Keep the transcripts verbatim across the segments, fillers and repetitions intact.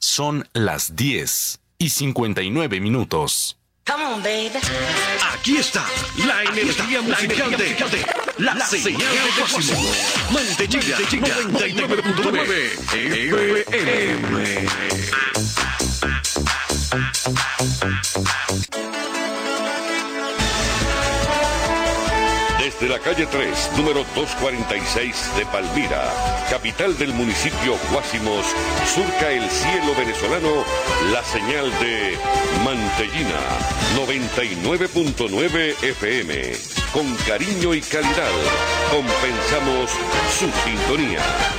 Son las diez y cincuenta y nueve minutos. Come on, baby. Aquí está la energía musical de la señal de Guásimo. Mantellina noventa y nueve punto nueve F M. Desde la calle tres, número doscientos cuarenta y seis de Palmira, capital del municipio Guásimos, surca el cielo venezolano la señal de Mantellina noventa y nueve punto nueve F M. Con cariño y calidad, compensamos su sintonía.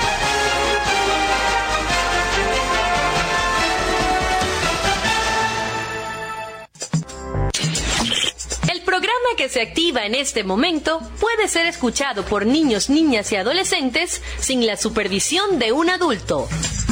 El programa que se activa en este momento puede ser escuchado por niños, niñas y adolescentes sin la supervisión de un adulto.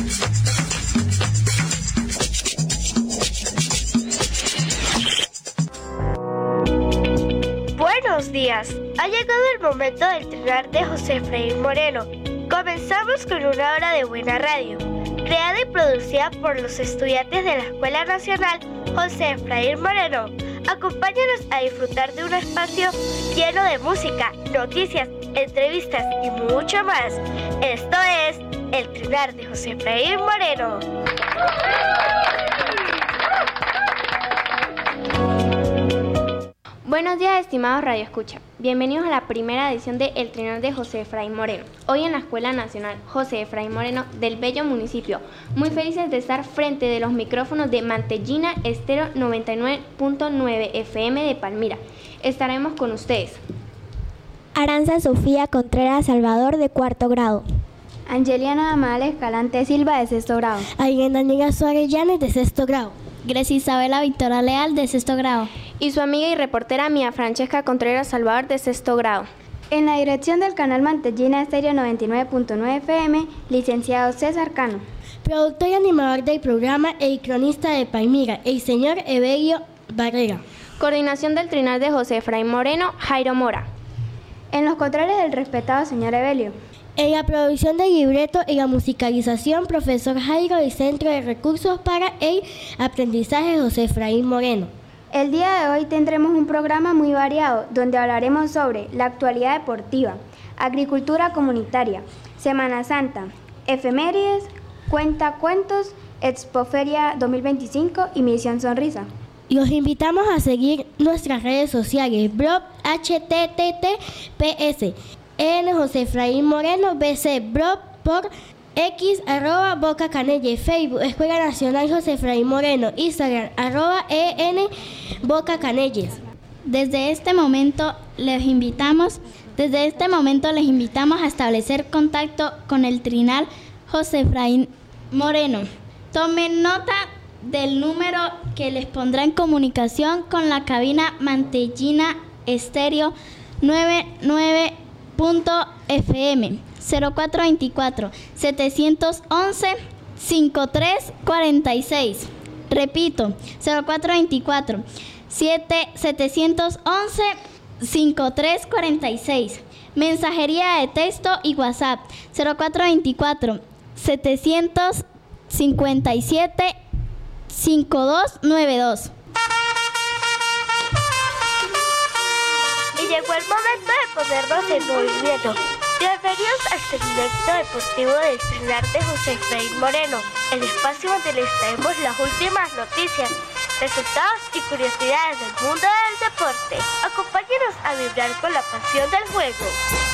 Buenos días. Ha llegado el momento del trinar de José Efraín Moreno. Comenzamos con una hora de buena radio, creada y producida por los estudiantes de la Escuela Nacional José Efraín Moreno. Acompáñanos a disfrutar de un espacio lleno de música, noticias, entrevistas y mucho más. Esto es El Trinar de José Efraín Moreno. Buenos días, estimados Radio Escucha. Bienvenidos a la primera edición de El Trinar de José Efraín Moreno. Hoy en la Escuela Nacional José Efraín Moreno del bello municipio. Muy felices de estar frente de los micrófonos de Mantellina Estéreo noventa y nueve punto nueve F M de Palmira. Estaremos con ustedes. Aranza Sofía Contreras Salvador de cuarto grado. Angeliana Amal Escalante Silva de sexto grado. Ayen Daniela Suárez Llanes de sexto grado. Grecia Isabela Victoria Leal de sexto grado. Y su amiga y reportera Mía Francesca Contreras Salvador de sexto grado. En la dirección del canal Mantellina Estéreo noventa y nueve punto nueve F M, licenciado César Cano. Productor y animador del programa, el cronista de Palmira, el señor Evelio Barrera. Coordinación del Trinar de José Efraín Moreno, Jairo Mora. En los controles del respetado señor Evelio. En la producción del libreto y la musicalización, profesor Jairo del Centro de Recursos para el Aprendizaje José Efraín Moreno. El día de hoy tendremos un programa muy variado, donde hablaremos sobre la actualidad deportiva, agricultura comunitaria, Semana Santa, efemérides, cuentacuentos, Expoferia dos mil veinticinco y Misión Sonrisa. Los invitamos a seguir nuestras redes sociales, blog H T T P S en José Efraín Moreno B C, blog por X, arroba Boca Canelle, Facebook, Escuela Nacional José Efraín Moreno, Instagram, arroba E N Boca Canelles. Desde este momento les invitamos, desde este momento les invitamos a establecer contacto con el Trinal José Efraín Moreno. Tomen nota del número que les pondrá en comunicación con la cabina Mantellina Estéreo noventa y nueve punto F M cero cuatro veinticuatro, setecientos once, cincuenta y tres cuarenta y seis. Repito, cero cuatro veinticuatro, setecientos once, cincuenta y tres cuarenta y seis. Mensajería de texto y WhatsApp cero cuatro veinticuatro, setecientos cincuenta y siete, cincuenta y dos noventa y dos. Y llegó el momento de ponernos en movimiento. Bienvenidos al segmento deportivo del Trinar de José Efraín Moreno, el espacio donde les traemos las últimas noticias, resultados y curiosidades del mundo del deporte. Acompáñenos a vibrar con la pasión del juego.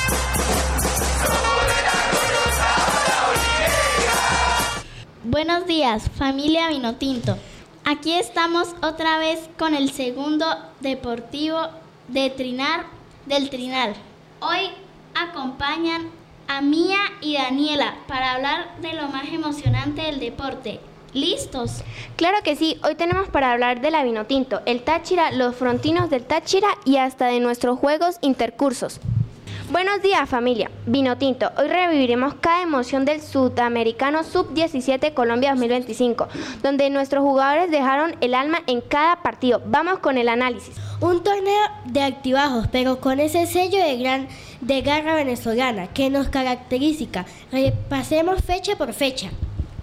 Buenos días, familia Vinotinto. Aquí estamos otra vez con el segundo deportivo de Trinar del Trinal. Hoy acompañan a Mía y Daniela para hablar de lo más emocionante del deporte. ¿Listos? Claro que sí, hoy tenemos para hablar de la Vinotinto, el Táchira, los frontinos del Táchira y hasta de nuestros juegos intercursos. Buenos días, familia. Vinotinto, hoy reviviremos cada emoción del Sudamericano sub diecisiete Colombia dos mil veinticinco, donde nuestros jugadores dejaron el alma en cada partido. Vamos con el análisis. Un torneo de altibajos, pero con ese sello de gran de garra venezolana que nos caracteriza. Repasemos fecha por fecha.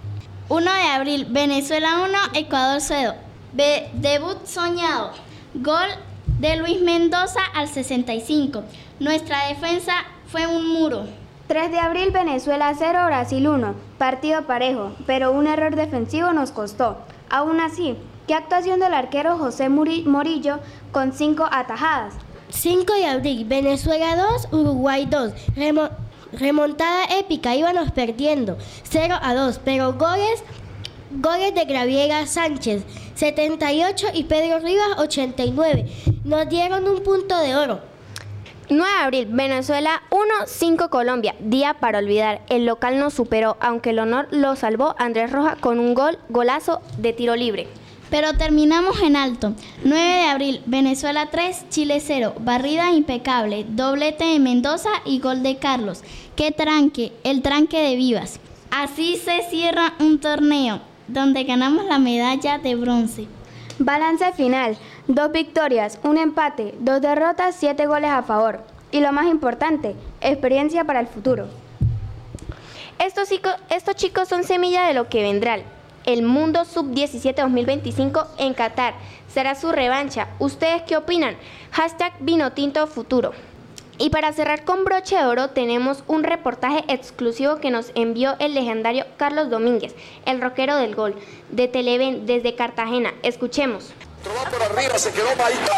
uno de abril, Venezuela uno, Ecuador cero. Be- debut soñado. Gol de Luis Mendoza al sesenta y cinco. Nuestra defensa fue un muro. tres de abril, Venezuela cero, Brasil uno. Partido parejo, pero un error defensivo nos costó. Aún así, ¿qué actuación del arquero José Muri- Morillo con cinco atajadas? cinco de abril, Venezuela dos, Uruguay dos. Remo- remontada épica, íbamos perdiendo cero a dos, pero goles, goles de Gabriela Sánchez, setenta y ocho, y Pedro Rivas, ochenta y nueve. Nos dieron un punto de oro. nueve de abril, Venezuela uno, cinco Colombia. Día para olvidar. El local nos superó, aunque el honor lo salvó Andrés Roja con un gol, golazo de tiro libre. Pero terminamos en alto. nueve de abril, Venezuela tres, Chile cero. Barrida impecable, doblete de Mendoza y gol de Carlos. ¡Qué tranque! El tranque de Vivas. Así se cierra un torneo donde ganamos la medalla de bronce. Balance final, dos victorias, un empate, dos derrotas, siete goles a favor. Y lo más importante, experiencia para el futuro. Estos chicos, estos chicos son semilla de lo que vendrá. El Mundo sub diecisiete dos mil veinticinco en Qatar. Será su revancha. ¿Ustedes qué opinan? Hashtag Vinotinto Futuro. Y para cerrar con broche de oro tenemos un reportaje exclusivo que nos envió el legendario Carlos Domínguez, el rockero del gol, de Televen desde Cartagena. Escuchemos. Va por arriba, se quedó Maitán.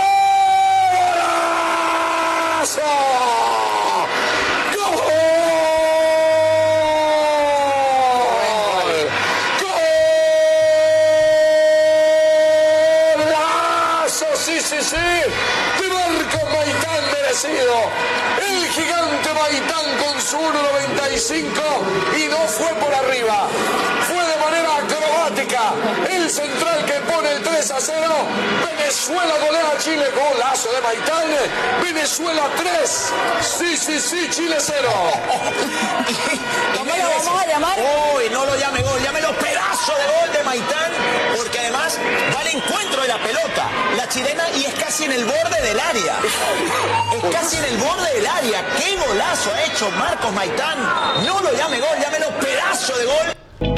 ¡Golazo! ¡Gol! ¡Golazo! Sí, sí, sí. De Marcos Maitán merecido. El gigante Maitán con su uno noventa y cinco y no fue por arriba. Fue de manera acrobática. El central que pone el tres a cero. Venezuela golea a Chile. Golazo de Maitán. Venezuela tres. Sí, sí, sí, Chile cero. ¿Cómo lo vamos a llamar? Uy, no lo llame gol, llámelo pedazo de gol de Maitán, porque además va al encuentro de la pelota, la chilena, y es casi en el borde del área. Es casi en el borde del área. ¡Qué golazo ha hecho Marcos Maitán! No lo llame gol, llámelo pedazo de gol.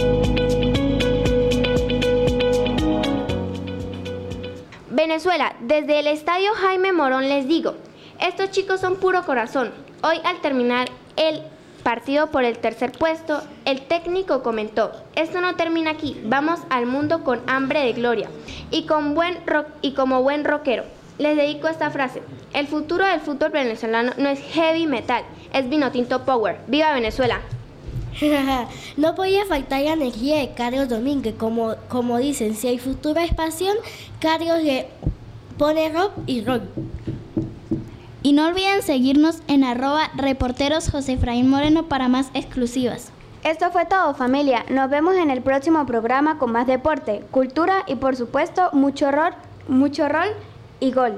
Venezuela, desde el estadio Jaime Morón les digo, estos chicos son puro corazón. Hoy al terminar el partido por el tercer puesto, el técnico comentó, esto no termina aquí, vamos al mundo con hambre de gloria y, con buen rock, y como buen rockero. Les dedico esta frase, el futuro del fútbol venezolano no es heavy metal, es Vinotinto Power. ¡Viva Venezuela! No podía faltar la energía de Carlos Domínguez, como, como dicen, si el futuro es pasión, Carlos le pone rock y roll. Y no olviden seguirnos en arroba reporteros José Efraín Moreno para más exclusivas. Esto fue todo, familia. Nos vemos en el próximo programa con más deporte, cultura y por supuesto mucho rol, mucho rol y gol.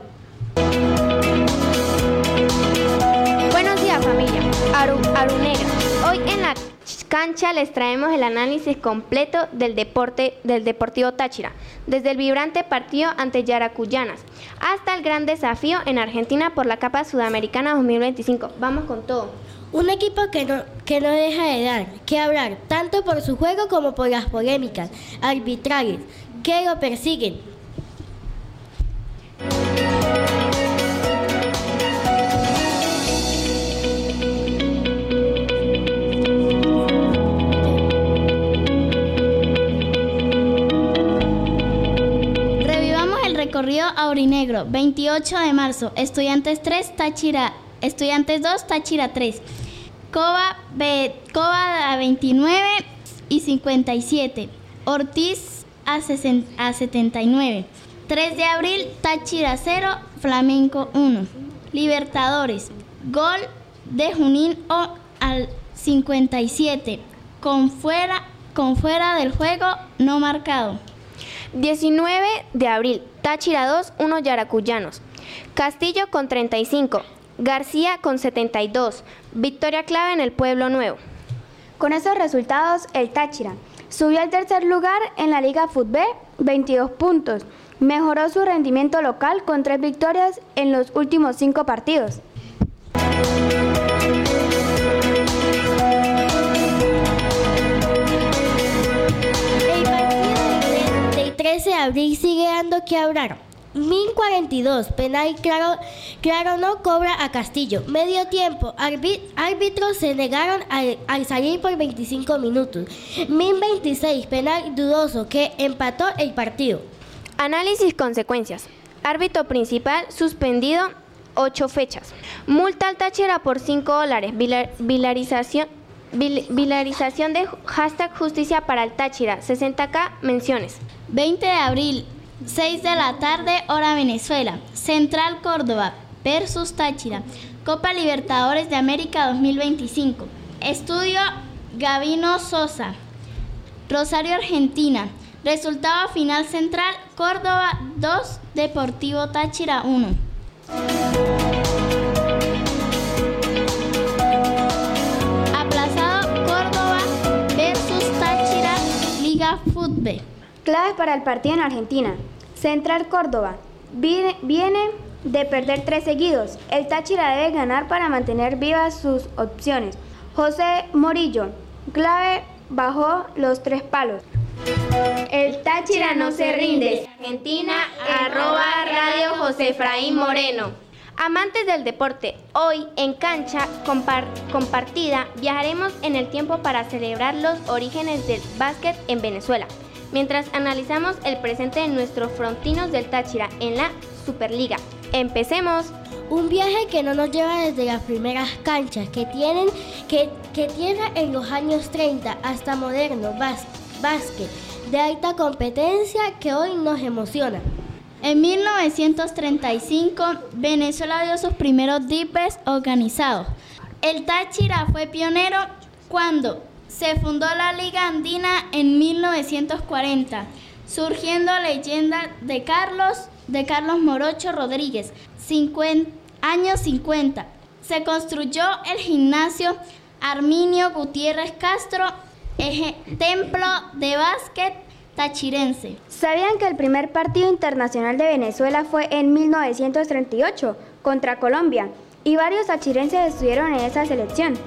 Buenos días, familia. Aru, Arunegra. Hoy en la cancha les traemos el análisis completo del deporte del Deportivo Táchira, desde el vibrante partido ante Yaracuyanas hasta el gran desafío en Argentina por la Copa Sudamericana dos mil veinticinco. Vamos con todo. Un equipo que no, que no deja de dar que hablar, tanto por su juego como por las polémicas arbitrales que lo persiguen. Recorrido aurinegro, veintiocho de marzo, Estudiantes tres, Táchira, Estudiantes dos, Táchira tres, Coba, B, Coba a veintinueve y cincuenta y siete, Ortiz a, sesenta, a setenta y nueve, tres de abril, Táchira cero, Flamenco uno, Libertadores, gol de Junín O al cincuenta y siete, con fuera, con fuera del juego no marcado. diecinueve de abril, Táchira dos, uno Yaracuyanos. Castillo con treinta y cinco, García con setenta y dos. Victoria clave en el Pueblo Nuevo. Con esos resultados, el Táchira subió al tercer lugar en la Liga Fútbol, veintidós puntos. Mejoró su rendimiento local con tres victorias en los últimos cinco partidos. trece de abril sigue dando que hablar. Min cuarenta y dos, penal claro, claro no cobra a Castillo. Medio tiempo, árbitros se negaron al, al salir por veinticinco minutos. Min veintiséis, penal dudoso que empató el partido. Análisis consecuencias. Árbitro principal suspendido ocho fechas. Multa al Táchira por cinco dólares. Vilarización, vil, vilarización de hashtag justicia para el Táchira. sesenta mil menciones. veinte de abril. seis de la tarde, hora Venezuela. Central Córdoba versus Táchira. Copa Libertadores de América dos mil veinticinco. Estudio Gavino Sosa. Rosario, Argentina. Resultado final: Central Córdoba dos, Deportivo Táchira uno. Aplazado Córdoba versus Táchira, Liga Fútbol. Claves para el partido en Argentina. Central Córdoba viene, viene de perder tres seguidos. El Táchira debe ganar para mantener vivas sus opciones. José Morillo, clave bajo los tres palos. El Táchira no se rinde. Argentina, arroba Radio José Efraín Moreno. Amantes del deporte, hoy en Cancha compar- Compartida viajaremos en el tiempo para celebrar los orígenes del básquet en Venezuela, mientras analizamos el presente de nuestros frontinos del Táchira en la Superliga. ¡Empecemos! Un viaje que no nos lleva desde las primeras canchas que tienen que, que tiene en los años treinta hasta moderno bás- básquet de alta competencia que hoy nos emociona. En mil novecientos treinta y cinco, Venezuela dio sus primeros dipes organizados. El Táchira fue pionero cuando se fundó la Liga Andina en mil novecientos cuarenta, surgiendo leyenda de Carlos, de Carlos Morocho Rodríguez, cincuenta, años cincuenta. Se construyó el gimnasio Arminio Gutiérrez Castro, eje, templo de básquet tachirense. ¿Sabían que el primer partido internacional de Venezuela fue en mil novecientos treinta y ocho contra Colombia? Y varios tachirenses estuvieron en esa selección.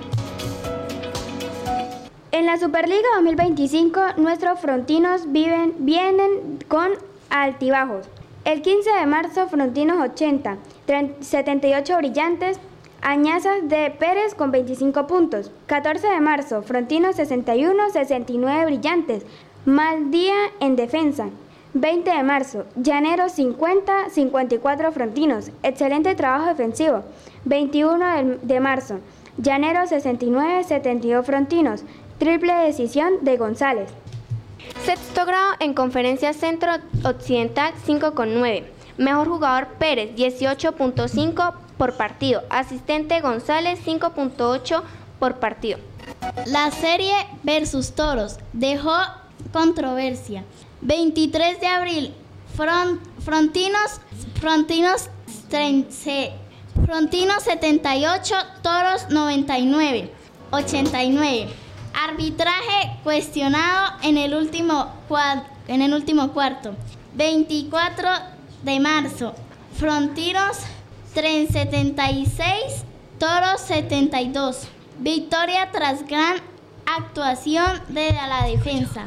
En la Superliga dos mil veinticinco, nuestros frontinos viven, vienen con altibajos. El quince de marzo, Frontinos ochenta, setenta y ocho Brillantes, Añazas de Pérez con veinticinco puntos. catorce de marzo, Frontinos sesenta y uno, sesenta y nueve Brillantes, mal día en defensa. veinte de marzo, Llaneros cincuenta, cincuenta y cuatro Frontinos, excelente trabajo defensivo. veintiuno de marzo, Llaneros sesenta y nueve, setenta y dos Frontinos, triple decisión de González. Sexto grado en Conferencia Centro Occidental cinco con nueve. Mejor jugador Pérez dieciocho punto cinco por partido. Asistente González cinco punto ocho por partido. La serie versus Toros dejó controversia. veintitrés de abril, front, Frontinos, Frontinos, Frontinos setenta y ocho, Toros noventa y nueve, ochenta y nueve. Arbitraje cuestionado en el último, en el último cuarto. veinticuatro de marzo, Frontinos setenta y seis, Toros setenta y dos. Victoria tras gran actuación de la defensa.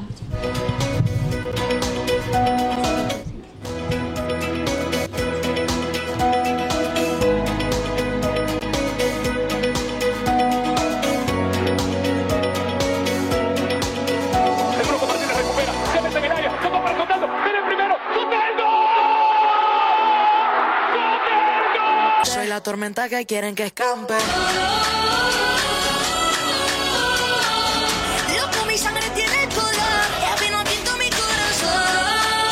Soy la tormenta que quieren que escampe. Loco, mi sangre tiene el color, el vino tinto mi corazón.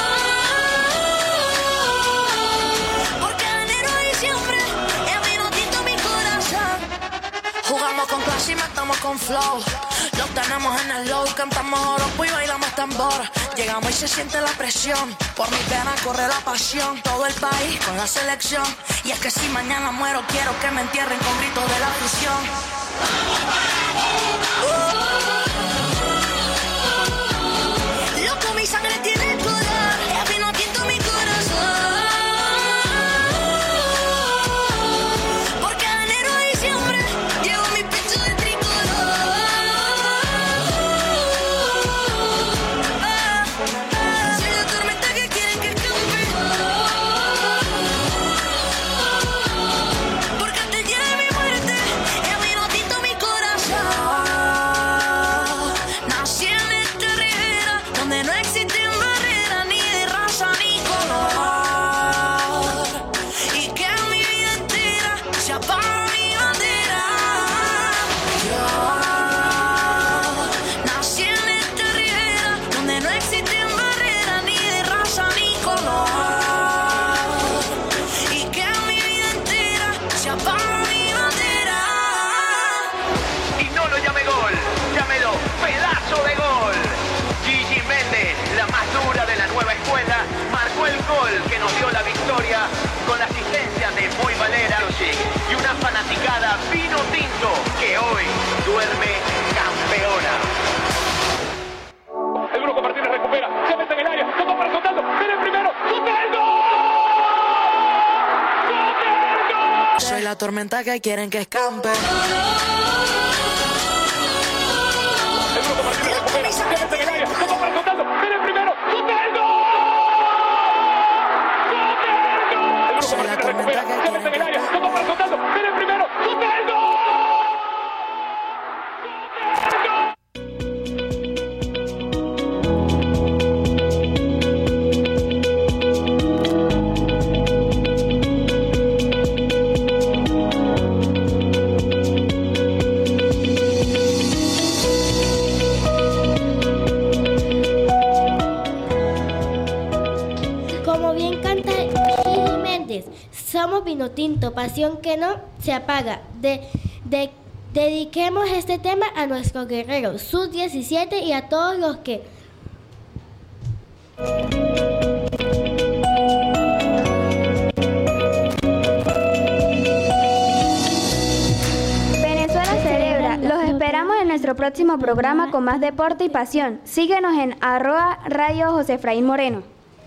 Porque enero y diciembre, el vino tinto mi corazón. Jugamos con clase y matamos con flow. Los tenemos en el low, cantamos joropo y bailamos tambor. Llegamos y se siente la presión. Por mis venas corre la pasión. Todo el país con la selección. Y es que si mañana muero, quiero que me entierren con gritos de la fusión. Uh. Loco, mi sangre tiene el color, el vino tinto mi corazón. Porque enero y diciembre llevo mi pecho de tricolor. Ah, ah, soy la tormenta que tormenta que quieren que escampe. Soy la tormenta que quieren que escampe. Somos Vinotinto, pasión que no se apaga. De, de, dediquemos este tema a nuestros guerreros, sub diecisiete y a todos los que... Venezuela celebra. Los esperamos en nuestro próximo programa con más deporte y pasión. Síguenos en arroba Radio José Efraín Moreno.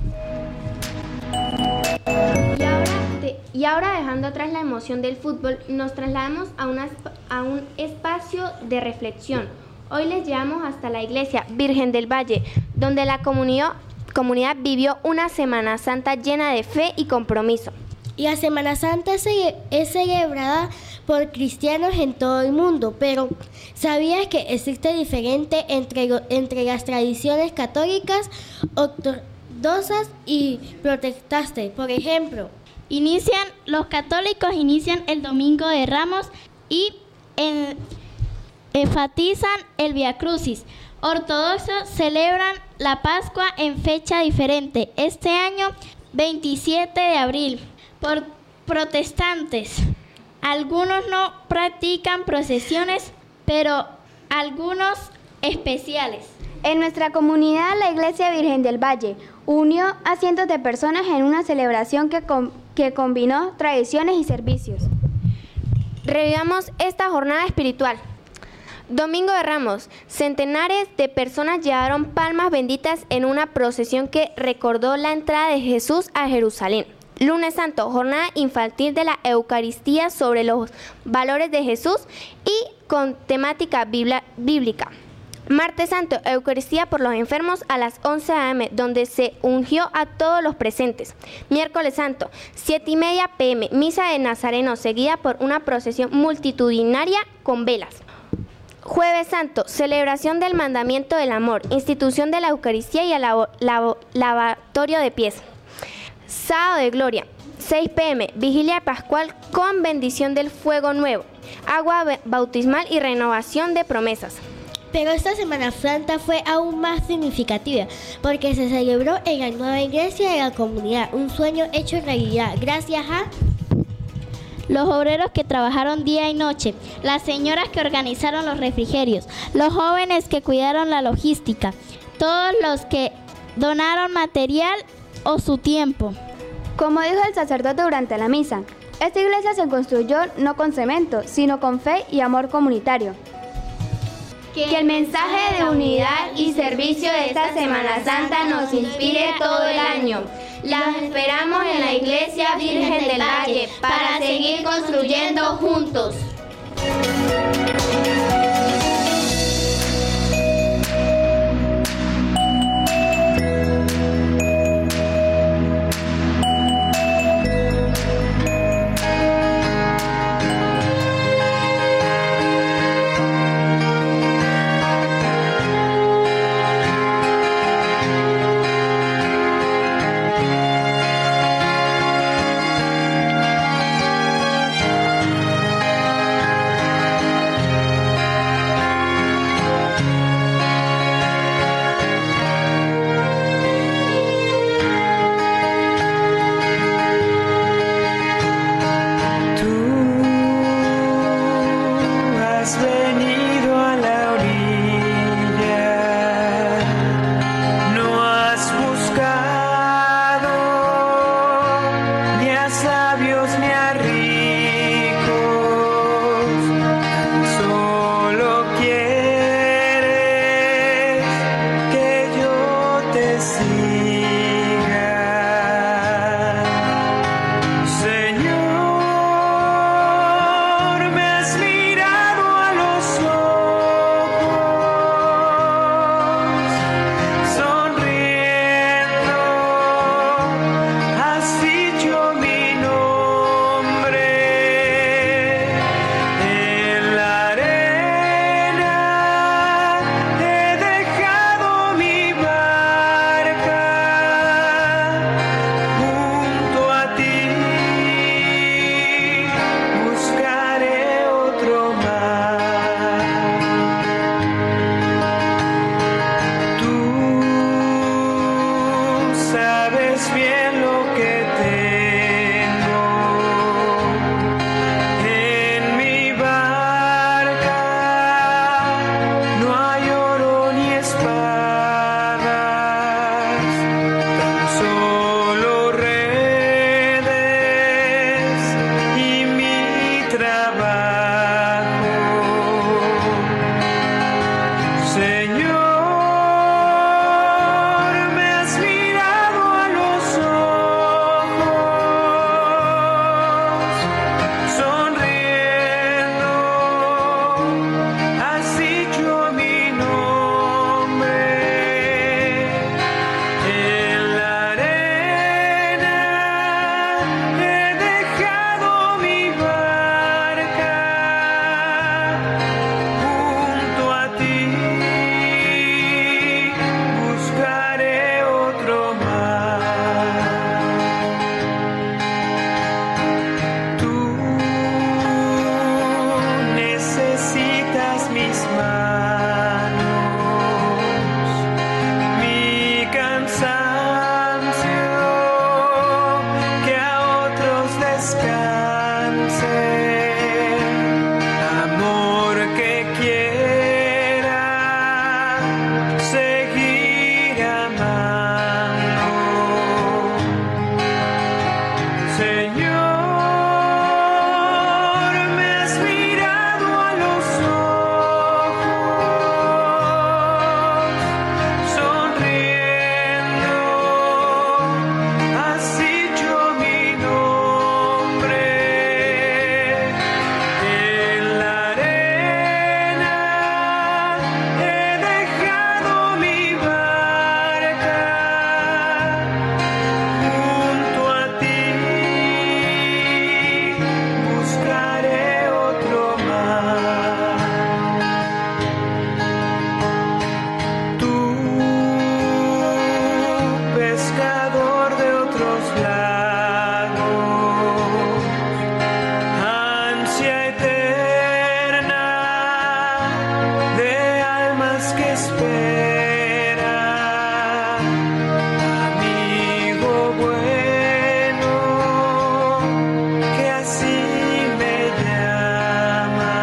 Y ahora, dejando atrás la emoción del fútbol, nos trasladamos a, una, a un espacio de reflexión. Hoy les llevamos hasta la iglesia Virgen del Valle, donde la comunidad, comunidad vivió una Semana Santa llena de fe y compromiso. Y la Semana Santa es celebrada por cristianos en todo el mundo, pero ¿sabías que existe diferencia entre, entre las tradiciones católicas, ortodoxas y protestantes? Por ejemplo, Inician, los católicos inician el Domingo de Ramos y en, enfatizan el Vía Crucis. Ortodoxos celebran la Pascua en fecha diferente, este año veintisiete de abril. Por protestantes, algunos no practican procesiones, pero algunos especiales. En nuestra comunidad, la Iglesia Virgen del Valle unió a cientos de personas en una celebración que, com- que combinó tradiciones y servicios. Revivamos esta jornada espiritual. Domingo de Ramos, centenares de personas llevaron palmas benditas en una procesión que recordó la entrada de Jesús a Jerusalén. Lunes Santo, jornada infantil de la Eucaristía sobre los valores de Jesús y con temática biblia- bíblica. Martes Santo, Eucaristía por los enfermos a las once a eme, donde se ungió a todos los presentes. Miércoles Santo, siete y media pe eme, misa de Nazareno, seguida por una procesión multitudinaria con velas. Jueves Santo, celebración del mandamiento del amor, institución de la Eucaristía y el lavo, lavo, lavatorio de pies. Sábado de Gloria, seis pe eme, vigilia pascual con bendición del fuego nuevo, agua bautismal y renovación de promesas. Pero esta Semana Santa fue aún más significativa porque se celebró en la nueva iglesia de la comunidad, un sueño hecho realidad gracias a los obreros que trabajaron día y noche, las señoras que organizaron los refrigerios, los jóvenes que cuidaron la logística, todos los que donaron material o su tiempo. Como dijo el sacerdote durante la misa, esta iglesia se construyó no con cemento, sino con fe y amor comunitario. Que el mensaje de unidad y servicio de esta Semana Santa nos inspire todo el año. Las esperamos en la Iglesia Virgen del Valle para seguir construyendo juntos. Señor. es bien lo que tengo. En mi barca no hay oro ni espadas, tan solo redes y mi trabajo. Señor, me has mirado a los ojos, sonriendo, has dicho mi nombre. En la arena he dejado mi barca, junto a ti buscaré otro mar. Tú necesitas mis manos, mi cansancio, que a otros descanse, amor que quiera seguir amando. Señor, me has mirado a los ojos, sonriendo, has dicho mi nombre. En la arena he dejado mi barca, junto a ti buscaré otro mar. Tú, pescador de otros lagos, ansia eterna de almas que esperan, amigo bueno, que así me llama.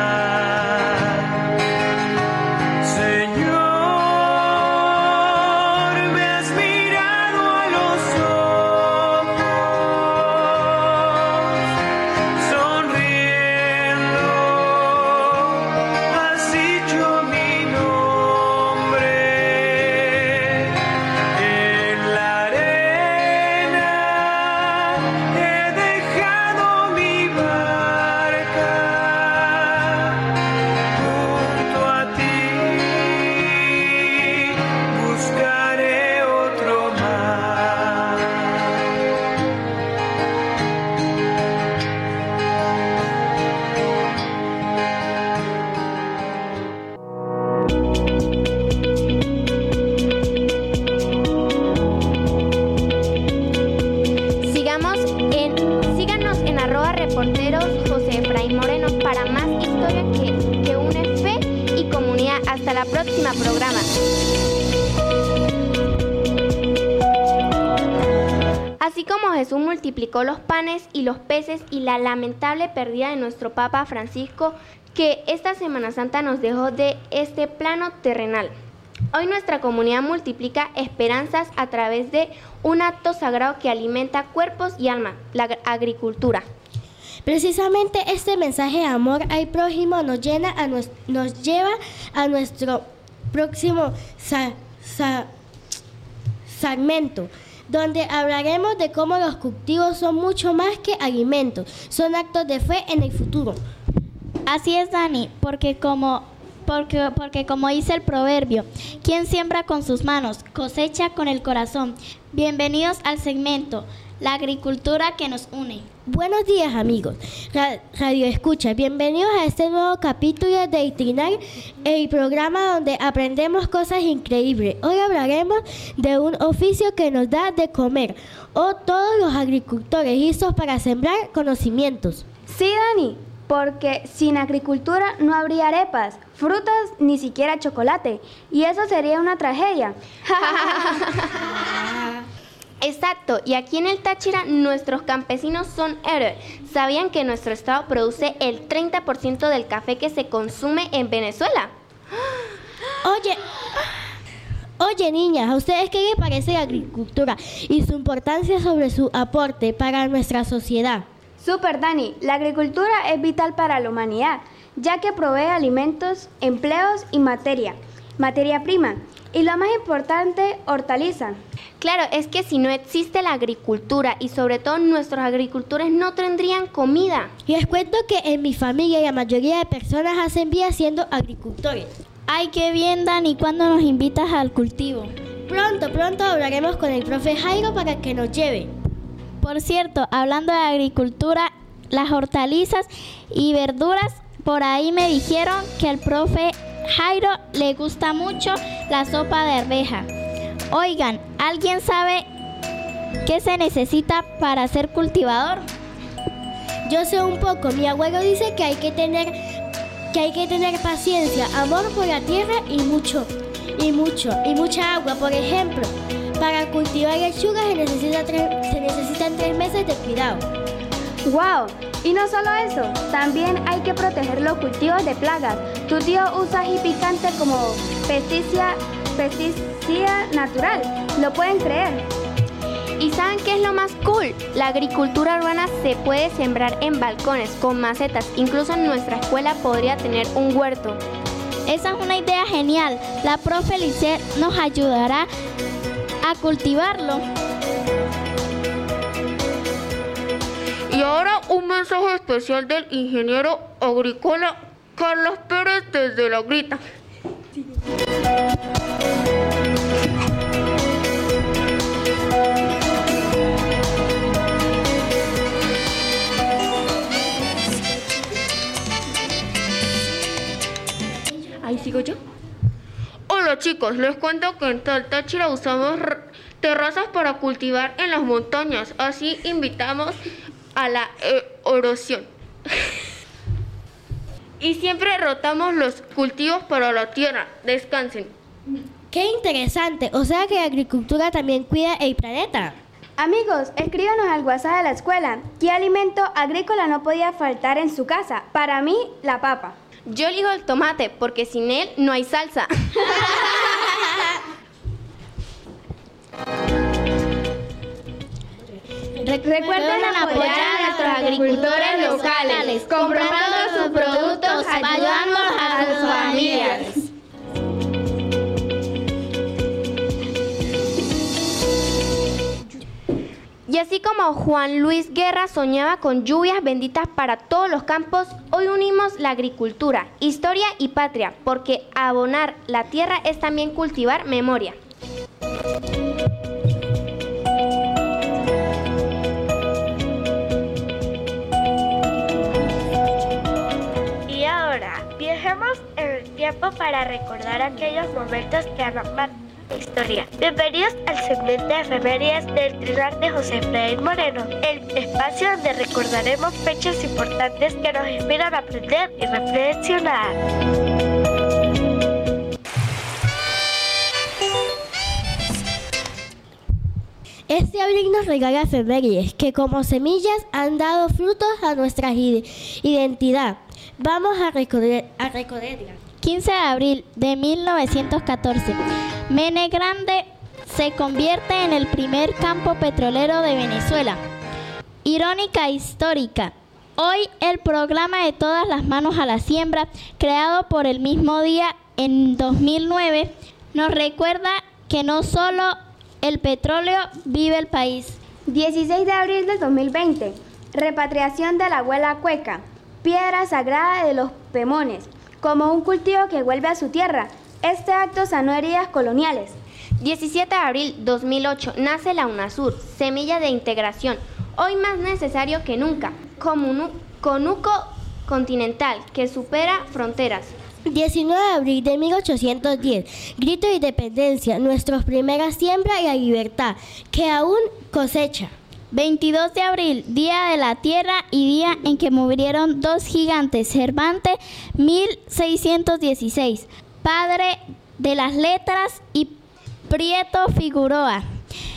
Señor, me has mirado a los ojos, sonriendo, has dicho mi nombre. En la arena he dejado mi barca, junto a ti buscaré otro mar. Sigamos en, síganos en arroba reporteros José Efraín Moreno para más historias que, que une fe y comunidad. Hasta la próxima programa. Así como Jesús multiplicó los panes y los peces y la lamentable pérdida de nuestro Papa Francisco, que esta Semana Santa nos dejó de este plano terrenal. Hoy nuestra comunidad multiplica esperanzas a través de un acto sagrado que alimenta cuerpos y alma, la agr- agricultura. Precisamente este mensaje de amor al prójimo nos, llena a nues- nos lleva a nuestro próximo sa- sa- segmento, donde hablaremos de cómo los cultivos son mucho más que alimentos, son actos de fe en el futuro. Así es, Dani, porque como, porque, porque como dice el proverbio, quien siembra con sus manos, cosecha con el corazón. Bienvenidos al segmento, la agricultura que nos une. Buenos días, amigos. Ra- Radio Escucha, bienvenidos a este nuevo capítulo de Itrinal, el programa donde aprendemos cosas increíbles. Hoy hablaremos de un oficio que nos da de comer, o todos los agricultores listos para sembrar conocimientos. Sí, Dani, porque sin agricultura no habría arepas, frutas, ni siquiera chocolate, y eso sería una tragedia. Exacto, y aquí en el Táchira nuestros campesinos son héroes. ¿Sabían que nuestro estado produce el treinta por ciento del café que se consume en Venezuela? Oye, oye niñas, ¿a ustedes qué les parece la agricultura y su importancia sobre su aporte para nuestra sociedad? Super Dani, la agricultura es vital para la humanidad, ya que provee alimentos, empleos y materia, materia prima. Y lo más importante, hortalizas. Claro, es que si no existe la agricultura y sobre todo nuestros agricultores no tendrían comida. Les cuento que en mi familia la mayoría de personas hacen vida siendo agricultores. Ay, qué bien, Dani, ¿cuándo nos invitas al cultivo? Pronto, pronto hablaremos con el profe Jairo para que nos lleve. Por cierto, hablando de agricultura, las hortalizas y verduras, por ahí me dijeron que al profe Jairo le gusta mucho la sopa de arveja. Oigan, ¿alguien sabe qué se necesita para ser cultivador? Yo sé un poco. Mi abuelo dice que hay que tener, que hay que tener paciencia, amor por la tierra y mucho, y mucho, y mucha agua. Por ejemplo, para cultivar lechuga se necesita tres, se necesitan tres meses de cuidado. ¡Wow! Y no solo eso, también hay que proteger los cultivos de plagas. Tu tío usa ají picante como pesticida, pesticida natural. ¿Lo pueden creer? ¿Y saben qué es lo más cool? La agricultura urbana se puede sembrar en balcones, con macetas. Incluso en nuestra escuela podría tener un huerto. Esa es una idea genial. La profe Lisset nos ayudará a cultivarlo. Y ahora un mensaje especial del ingeniero agrícola Carlos Pérez desde La Grita. Ahí sigo yo. Hola chicos, les cuento que en Táchira usamos terrazas para cultivar en las montañas. Así invitamos a la erosión. Y siempre rotamos los cultivos para la tierra. Descansen. ¡Qué interesante! O sea que la agricultura también cuida el planeta. Amigos, escríbanos al WhatsApp de la escuela. ¿Qué alimento agrícola no podía faltar en su casa? Para mí, la papa. Yo elijo el tomate porque sin él no hay salsa. Recuerden apoyar a nuestros agricultores locales, comprando sus productos, ayudando a sus familias. Y así como Juan Luis Guerra soñaba con lluvias benditas para todos los campos, hoy unimos la agricultura, historia y patria, porque abonar la tierra es también cultivar memoria. Y ahora, viajemos en el tiempo para recordar aquellos momentos que han marcado la historia. Bienvenidos al segmento de efemérides del Trinar de José Efraín Moreno, el espacio donde recordaremos fechas importantes que nos inspiran a aprender y reflexionar. Este abril nos regala efemérides que como semillas han dado frutos a nuestra identidad. Vamos a recorrer, a recorrerla. quince de abril de mil novecientos catorce. Mene Grande se convierte en el primer campo petrolero de Venezuela. Irónica histórica. Hoy el programa de Todas las Manos a la Siembra, creado por el mismo día en dos mil nueve, nos recuerda que no solo el petróleo vive el país. dieciséis de abril del dos mil veinte. Repatriación de la abuela cueca, piedra sagrada de los Pemones, como un cultivo que vuelve a su tierra. Este acto sanó heridas coloniales. diecisiete de abril de dos mil ocho nace la UNASUR, semilla de integración, hoy más necesario que nunca, como conuco continental que supera fronteras. diecinueve de abril de mil ochocientos diez, grito de independencia, nuestra primera siembra y la libertad, que aún cosecha. veintidós de abril, Día de la Tierra y día en que murieron dos gigantes, Cervantes, mil seiscientos dieciséis, padre de las letras, y Prieto Figueroa,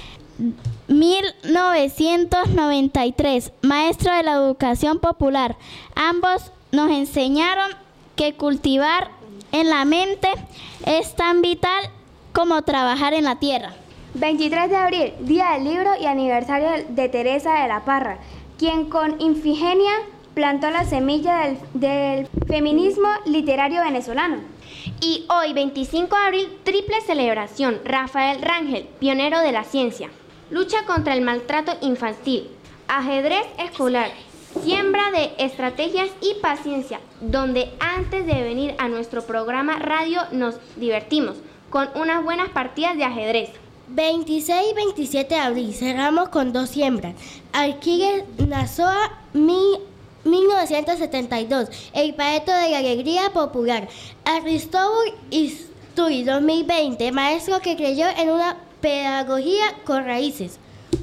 mil novecientos noventa y tres, maestro de la educación popular. Ambos nos enseñaron que cultivar en la mente es tan vital como trabajar en la tierra. veintitrés de abril, Día del Libro y aniversario de Teresa de la Parra, quien con Ifigenia plantó la semilla del, del feminismo literario venezolano. Y hoy, veinticinco de abril, triple celebración, Rafael Rangel, pionero de la ciencia. Lucha contra el maltrato infantil, ajedrez escolar, siembra de estrategias y paciencia, donde antes de venir a nuestro programa radio nos divertimos con unas buenas partidas de ajedrez. veintiséis y veintisiete de abril, cerramos con dos siembras. Alquíguez Nazoa, mil novecientos setenta y dos, el paeto de la alegría popular. Aristóbulo Isturi, dos mil veinte, maestro que creyó en una pedagogía con raíces.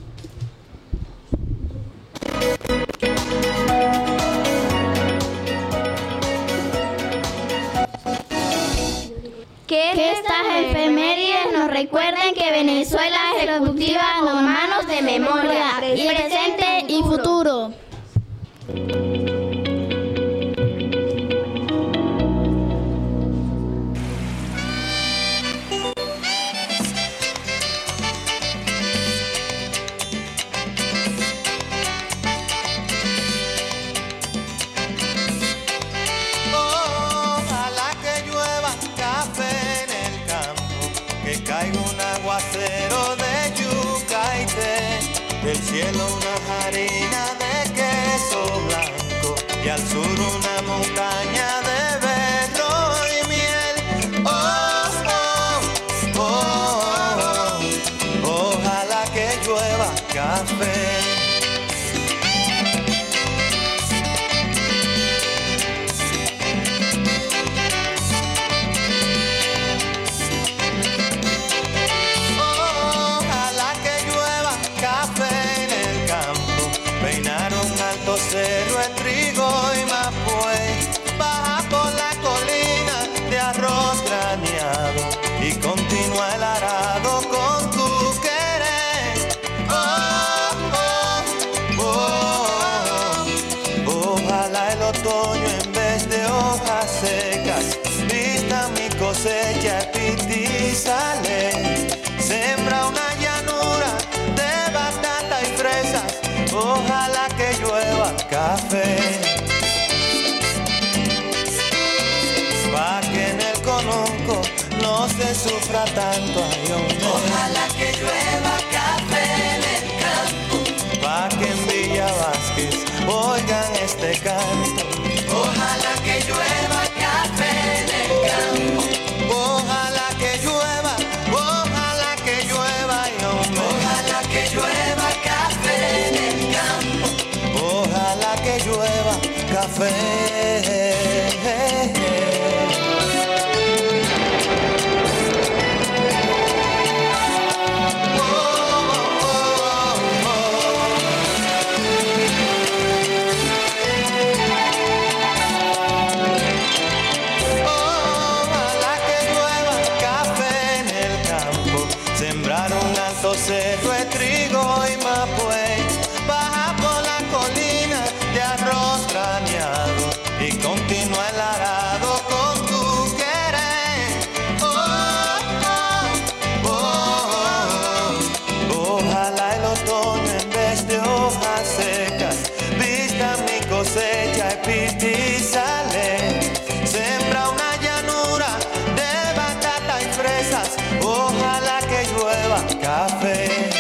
Que estas efemérides nos recuerden que Venezuela se cultiva con manos de memoria, y presente y futuro. Aguacero de yuca y té, del cielo una harina de queso blanco y al sur una montaña de berro y miel. Oh, oh, oh, oh, ojalá que llueva café. Cerro en trigo y mapuey, baja por la colina de arroz graneado y continúa el arado con tu querer. Oh, oh, oh, ojalá el otoño en vez de hojas secas vista mi cosecha y sale. Sembra una llanura de batata y fresas, ojalá que llueva café, pa' que en el conuco no se sufra tanto. Ay, ojalá que llueva café en el campo, pa' que en Villa Vázquez oigan este canto. Ojalá que llueva café en el campo, ojalá que llueva, ojalá que llueva, ay, hombre. Ojalá que llueva café en el campo, ojalá que llueva café. Cerro de trigo y mapuey, baja por la colina de arroz graneado y continúa el arado con tu querer. Oh, oh, oh, oh, ojalá el otoño en vez de hojas secas vista mi cosecha y piti sale. Sembra una llanura de batata y fresas, ojalá que llueva café,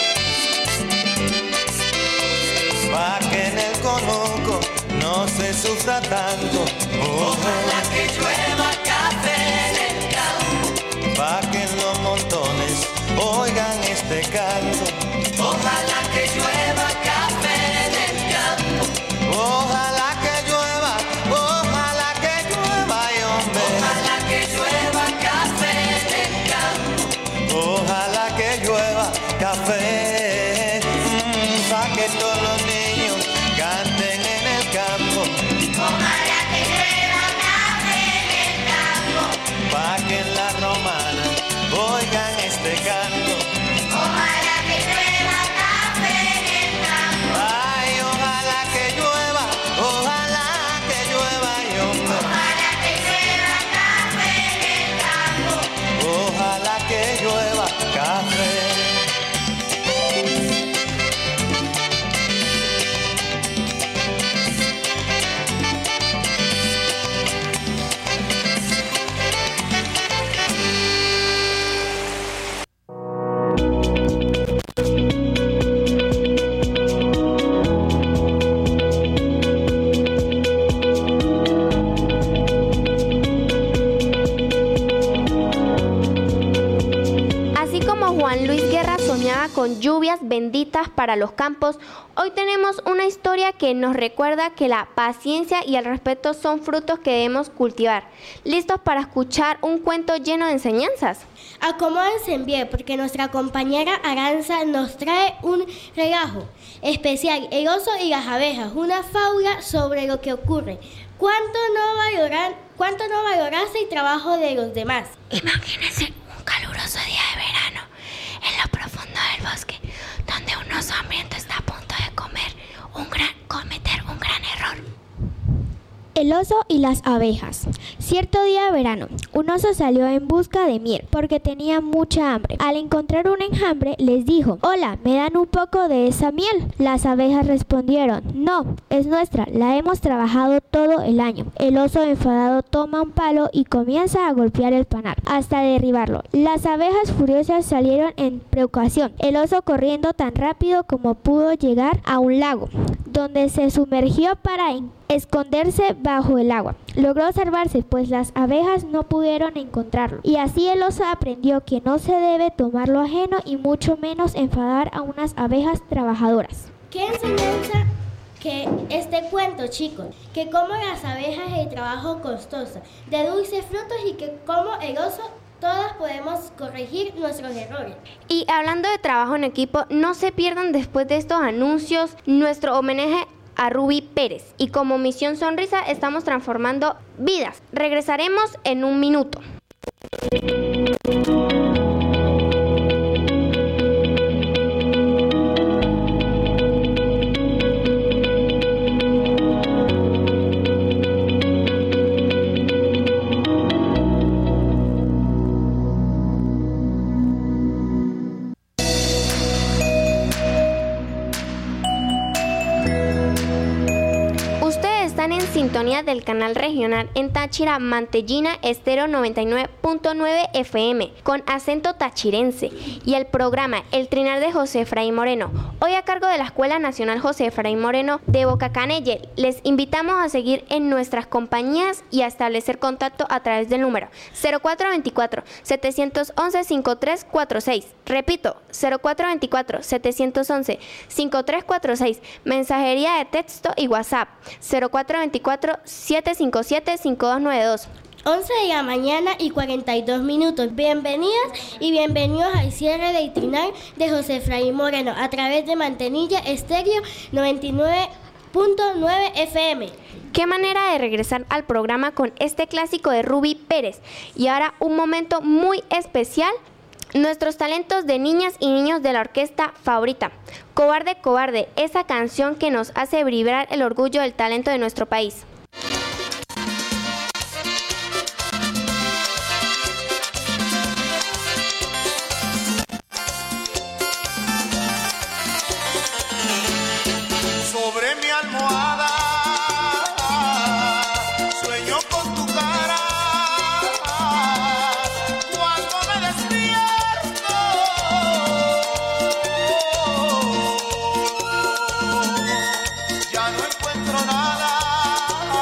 pa' que en el conuco no se sufra tanto. Ojalá que llueva café en el campo, pa' que en los montones oigan este canto. Ojalá que llueva café en el campo, ojalá que llueva, ojalá que llueva, ay, hombre. Ojalá que llueva café en el campo, ojalá que llueva café, mm, pa' que todos los niños canten en el campo. Ojalá que llueva café en el campo, pa' que en la romana oigan este canto. Ojalá que llueva con lluvias benditas para los campos, hoy tenemos una historia que nos recuerda que la paciencia y el respeto son frutos que debemos cultivar. ¿Listos para escuchar un cuento lleno de enseñanzas? Acomódense bien porque nuestra compañera Aranza nos trae un relajo especial, el oso y las abejas, una fábula sobre lo que ocurre. ¿Cuánto no valorar, cuánto no valorarse el trabajo de los demás? Imagínense un caluroso día de verano en lo profundo del bosque, donde un oso hambriento está a punto de comer un gran, cometer un gran error. El oso y las abejas. Cierto día de verano, un oso salió en busca de miel porque tenía mucha hambre. Al encontrar un enjambre, les dijo: «Hola, ¿me dan un poco de esa miel?». Las abejas respondieron: «No, es nuestra, la hemos trabajado todo el año». El oso enfadado toma un palo y comienza a golpear el panal hasta derribarlo. Las abejas furiosas salieron en precaución. El oso, corriendo tan rápido como pudo, llegar a un lago, donde se sumergió para esconderse bajo el agua. Logró salvarse, pues las abejas no pudieron encontrarlo. Y así el oso aprendió que no se debe tomar lo ajeno y mucho menos enfadar a unas abejas trabajadoras. ¿Qué enseñanza que este cuento, chicos? Que como las abejas el trabajo costoso, de dulces frutos, y que como el oso todas podemos corregir nuestros errores. Y hablando de trabajo en equipo, no se pierdan después de estos anuncios nuestro homenaje a Ruby Pérez. Y como Misión Sonrisa estamos transformando vidas. Regresaremos en un minuto. Están en sintonía del canal regional en Táchira, Mantellina, Estéreo noventa y nueve punto nueve F M, con acento tachirense, y el programa El Trinar de José Efraín Moreno, hoy a cargo de la Escuela Nacional José Efraín Moreno de Bocacanelle. Les invitamos a seguir en nuestras compañías y a establecer contacto a través del número cero cuatro veinticuatro, setecientos once, cincuenta y tres cuarenta y seis. Repito, cero cuatro veinticuatro, setecientos once, cincuenta y tres cuarenta y seis. Mensajería de texto y WhatsApp cero cuatro veinticuatro, setecientos cincuenta y siete, cincuenta y dos noventa y dos. once de la mañana y cuarenta y dos minutos. Bienvenidas y bienvenidos al cierre del Trinar de José Efraín Moreno a través de Mantenilla Estéreo noventa y nueve punto nueve F M. Qué manera de regresar al programa con este clásico de Ruby Pérez. Y ahora un momento muy especial. Nuestros talentos de niñas y niños de la orquesta favorita. Cobarde, cobarde, esa canción que nos hace vibrar el orgullo del talento de nuestro país. Sobre mi almohada sueño con tu cara. Cuando me despierto ya no encuentro nada.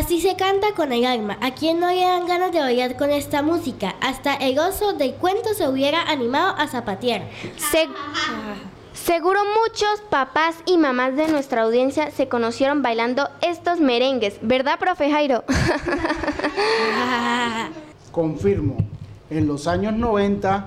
Así se canta con el alma. ¿A quién no le dan ganas de bailar con esta música? Hasta el oso del cuento se hubiera animado a zapatear. Se... Seguro muchos papás y mamás de nuestra audiencia se conocieron bailando estos merengues, ¿verdad, profe Jairo? Confirmo, en los años noventa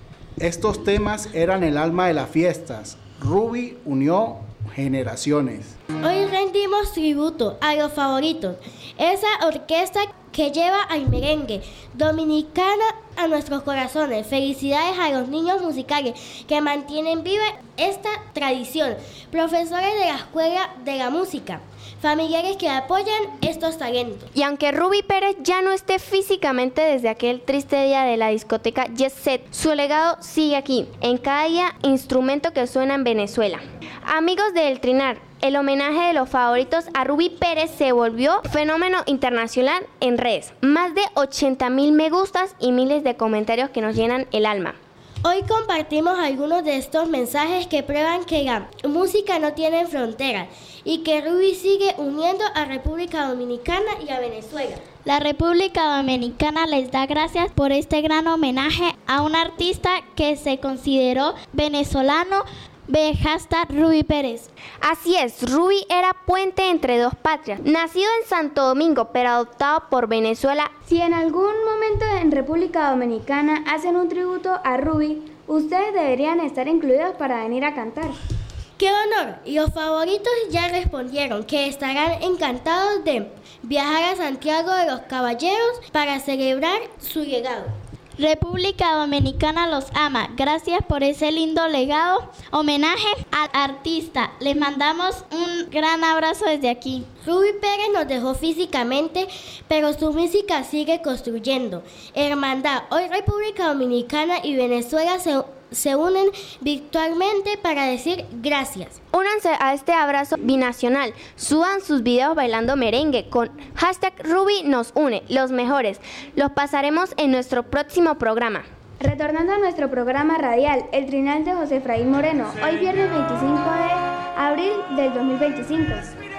estos temas eran el alma de las fiestas. Ruby unió generaciones. Hoy rendimos tributo a los favoritos, esa orquesta que lleva al merengue dominicana a nuestros corazones. Felicidades a los niños musicales que mantienen viva esta tradición, profesores de la Escuela de la Música, familiares que apoyan estos talentos. Y aunque Ruby Pérez ya no esté físicamente desde aquel triste día de la discoteca Jet Set, su legado sigue aquí, en cada día instrumento que suena en Venezuela. Amigos de El Trinar, el homenaje de los favoritos a Ruby Pérez se volvió fenómeno internacional en redes. Más de ochenta mil me gustas y miles de comentarios que nos llenan el alma. Hoy compartimos algunos de estos mensajes que prueban que la música no tiene fronteras y que Ruby sigue uniendo a República Dominicana y a Venezuela. La República Dominicana les da gracias por este gran homenaje a un artista que se consideró venezolano. Ve hashtag Ruby Pérez. Así es, Ruby era puente entre dos patrias. Nacido en Santo Domingo, pero adoptado por Venezuela. Si en algún momento en República Dominicana hacen un tributo a Ruby, ustedes deberían estar incluidos para venir a cantar. ¡Qué honor! Y los favoritos ya respondieron que estarán encantados de viajar a Santiago de los Caballeros para celebrar su legado. República Dominicana los ama. Gracias por ese lindo legado. Homenaje al artista. Les mandamos un gran abrazo desde aquí. Ruby Pérez nos dejó físicamente, pero su música sigue construyendo hermandad. Hoy República Dominicana y Venezuela se se unen virtualmente para decir gracias. Únanse a este abrazo binacional. Suban sus videos bailando merengue con hashtag Ruby nos une, los mejores. Los pasaremos en nuestro próximo programa. Retornando a nuestro programa radial, El Trinal de José Efraín Moreno, hoy viernes veinticinco de abril del dos mil veinticinco.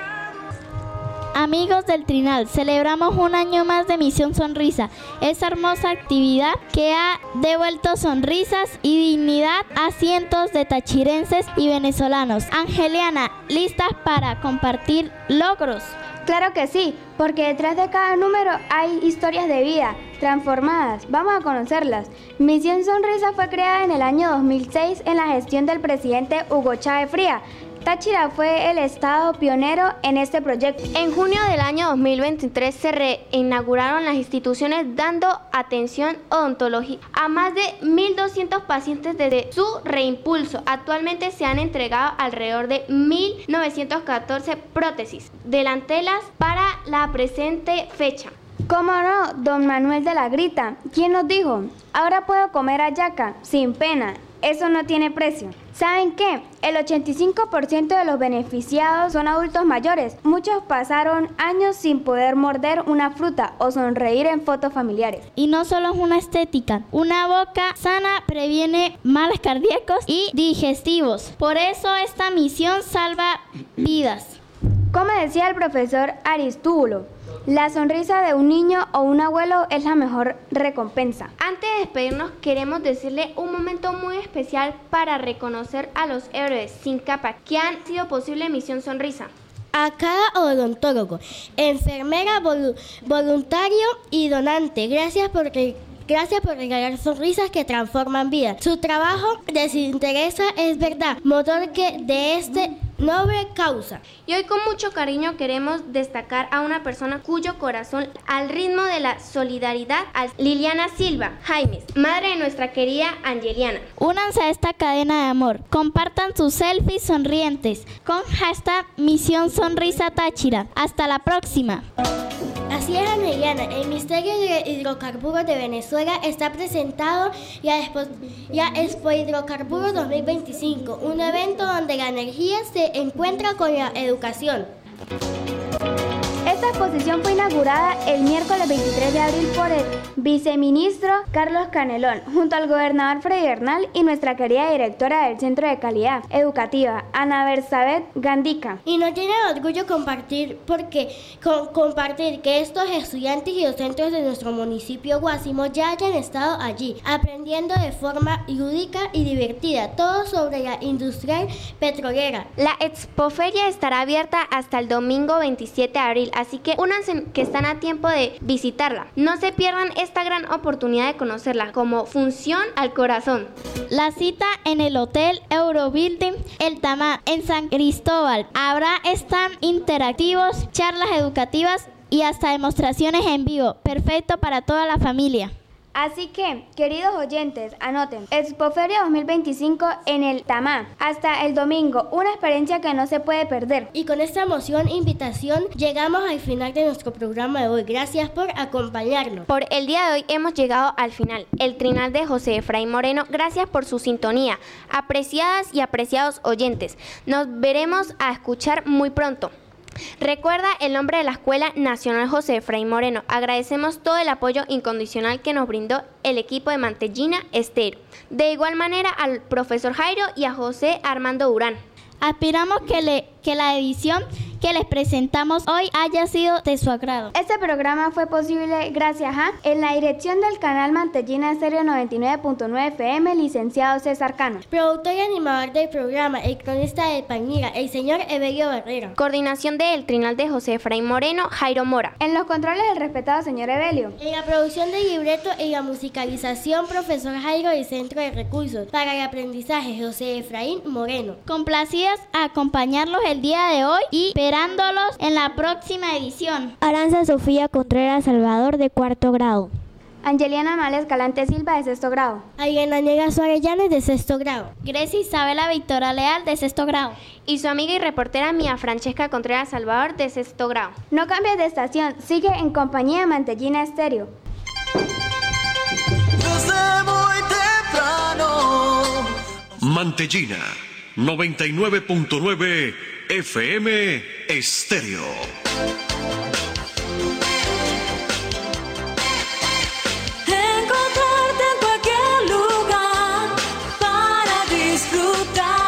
Amigos del Trinal, celebramos un año más de Misión Sonrisa, esa hermosa actividad que ha devuelto sonrisas y dignidad a cientos de tachirenses y venezolanos. Angeliana, ¿listas para compartir logros? Claro que sí, porque detrás de cada número hay historias de vida transformadas. Vamos a conocerlas. Misión Sonrisa fue creada en el año dos mil seis en la gestión del presidente Hugo Chávez Fría. Táchira fue el estado pionero en este proyecto. En junio del año dos mil veintitrés se reinauguraron las instituciones dando atención odontológica a más de mil doscientos pacientes desde su reimpulso. Actualmente se han entregado alrededor de mil novecientos catorce prótesis delanteras para la presente fecha. ¿Cómo no, don Manuel de la Grita? ¿Quién nos dijo? Ahora puedo comer hallaca sin pena. Eso no tiene precio. ¿Saben qué? El ochenta y cinco por ciento de los beneficiados son adultos mayores. Muchos pasaron años sin poder morder una fruta o sonreír en fotos familiares. Y no solo es una estética. Una boca sana previene males cardíacos y digestivos. Por eso esta misión salva vidas. Como decía el profesor Aristóbulo, la sonrisa de un niño o un abuelo es la mejor recompensa. Antes de despedirnos, queremos decirle un momento muy especial para reconocer a los héroes sin capa que han sido posible en Misión Sonrisa. A cada odontólogo, enfermera, vol- voluntario y donante, gracias por que Gracias por regalar sonrisas que transforman vidas. Su trabajo desinteresa es verdad, motor que de este noble causa. Y hoy con mucho cariño queremos destacar a una persona cuyo corazón al ritmo de la solidaridad, a Liliana Silva Jaimes, madre de nuestra querida Angeliana. Únanse a esta cadena de amor. Compartan sus selfies sonrientes con hashtag Misión Sonrisa Táchira. Hasta la próxima. Así es, Angeliana, el misterio de hidrocarburos de Venezuela está presentado y a, Expo, y a Expo Hidrocarburos dos mil veinticinco, un evento donde la energía se encuentra con la educación. Es Esta exposición fue inaugurada el miércoles veintitrés de abril por el viceministro Carlos Canelón, junto al gobernador Freddy Bernal y nuestra querida directora del Centro de Calidad Educativa, Ana Bersabet Gandica. Y nos llena de orgullo compartir, porque con, compartir que estos estudiantes y docentes de nuestro municipio Guásimo ya hayan estado allí, aprendiendo de forma lúdica y divertida todo sobre la industrial petrolera. La expoferia estará abierta hasta el domingo veintisiete de abril, así que únanse que están a tiempo de visitarla. No se pierdan esta gran oportunidad de conocerla como Función al Corazón. La cita en el Hotel Eurobuilding El Tamá en San Cristóbal. Habrá stand interactivos, charlas educativas y hasta demostraciones en vivo. Perfecto para toda la familia. Así que, queridos oyentes, anoten, Expoferia dos mil veinticinco en el Tamá, hasta el domingo, una experiencia que no se puede perder. Y con esta emoción invitación llegamos al final de nuestro programa de hoy. Gracias por acompañarnos. Por el día de hoy hemos llegado al final. El Trinal de José Efraín Moreno, gracias por su sintonía. Apreciadas y apreciados oyentes, nos veremos a escuchar muy pronto. Recuerda el nombre de la Escuela Nacional José Efraín Moreno. Agradecemos todo el apoyo incondicional que nos brindó el equipo de Mantellina Estéreo. De igual manera al profesor Jairo y a José Armando Durán. Aspiramos que, le, que la edición que les presentamos hoy haya sido de su agrado. Este programa fue posible gracias a, en la dirección del canal Mantellina Estéreo noventa y nueve punto nueve F M, licenciado César Cano. Productor y animador del programa, el cronista de Palmira, el señor Evelio Barrera. Coordinación del Trinal de José Efraín Moreno, Jairo Mora. En los controles, el respetado señor Evelio. En la producción del libreto y la musicalización, profesor Jairo del Centro de Recursos para el Aprendizaje, José Efraín Moreno. Complacidas a acompañarlos el día de hoy y esperándolos en la próxima edición. Aranza Sofía Contreras Salvador, de cuarto grado. Angeliana Mal Escalante Silva, de sexto grado. Ailena Negas Suárez Llanes, de sexto grado. Grecia Isabela Victoria Leal, de sexto grado. Y su amiga y reportera Mía Francesca Contreras Salvador, de sexto grado. No cambies de estación, sigue en compañía de Mantellina Estéreo. Desde muy temprano. Mantellina noventa y nueve punto nueve F M Estéreo. Encontrarte en cualquier lugar para disfrutar.